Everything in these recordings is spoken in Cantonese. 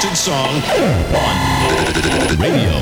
requested song on radio.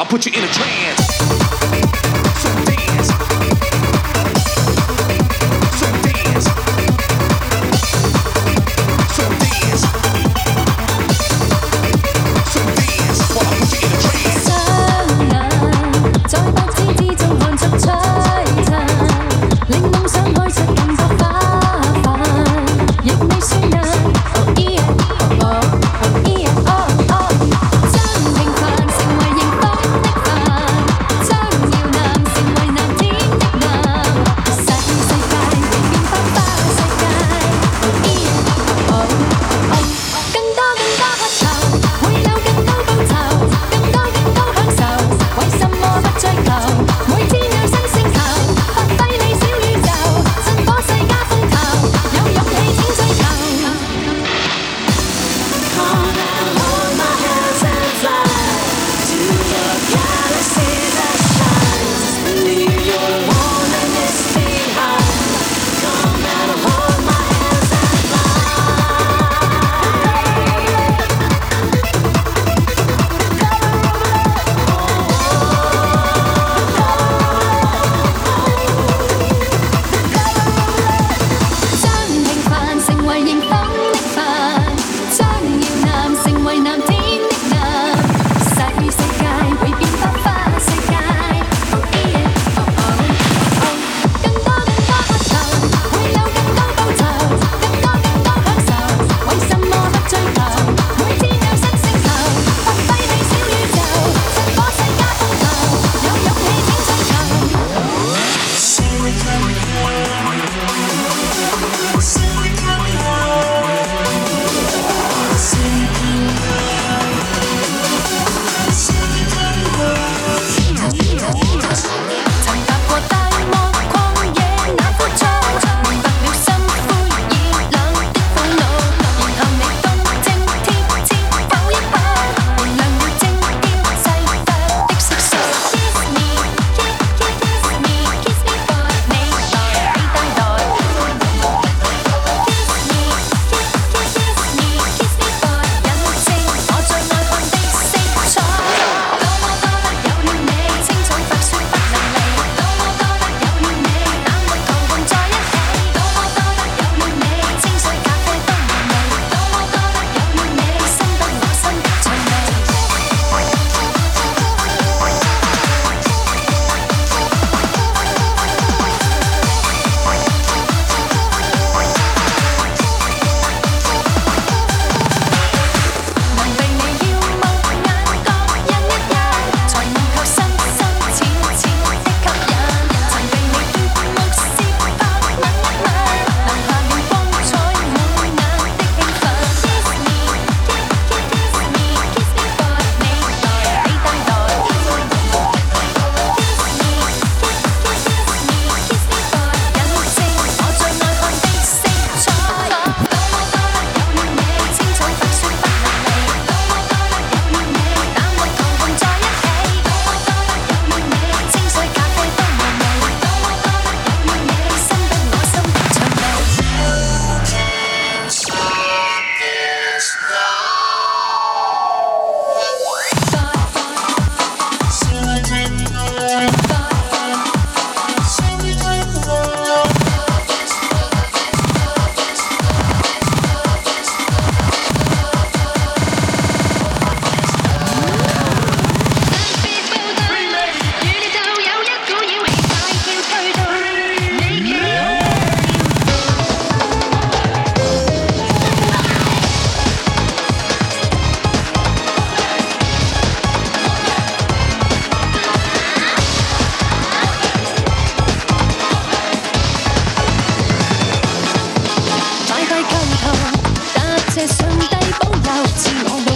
put you in a trance. So dance. So dance. So dance. So dance while I put you in a trance. 雙眼在白紙之中看出璀璨，令夢想開出更多花瓣，亦未算難。Oh yeah, oh oh yeah, oh oh。將平凡成為迎風的帆，將搖籃成為藍天的藍，細世界會變花花世界。Oh yeah, oh oh。更多渴求，會有更高報酬，更多享受，為什麼不追求？每天有新星球，發揮你小宇宙，新火世加風頭，有勇氣請追求。Come and hold my hands and fly to the galaxies that shine. Leave your loneliness behind. Come and hold my hands and fly. 將平凡成為迎風的帆，將搖籃成為藍天的藍，細世界會變花花世界。Oh yeah, oh oh oh。更多渴求，會有更高報酬，更多享受，為什麼不追求？每天有新星球，發揮你小宇宙，新火世加風頭，有勇氣請追求。曾踏過大漠曠野那枯燥，明白了心灰意冷的苦惱，然後未動靜貼切走一步，原諒了精雕細琢的色素。Kiss me, kiss me, kiss me boy，你來被帶來。Kiss me, kiss me, kiss me boy，引證我最愛看的色彩。多麼多得有了你，青草白雪不能離。多麼多得有了你，淡綠桃紅在一起。多麼多得有了你，清水咖啡都無味。多麼多得有了你，深得我心的趣味。能被你耀目眼角印一印，才能夠深深淺淺的吸引。曾被你奪目視發吻一吻，留下了光彩滿眼的興奮。Kiss me, kiss me, kiss me boy，你來被帶來。Kiss me, kiss me, kiss me boy，引證我最愛看的色彩。多麼多得有了你，青草白雪不能離。多麼多得有了你，淡綠桃紅在一起。多麼多得有了你，清水咖啡都無味。多麼多得有了你，深得我心的趣味。與你就有一股妖氣，大叫推到你企。拜拜求求，答謝上帝保佑，賜我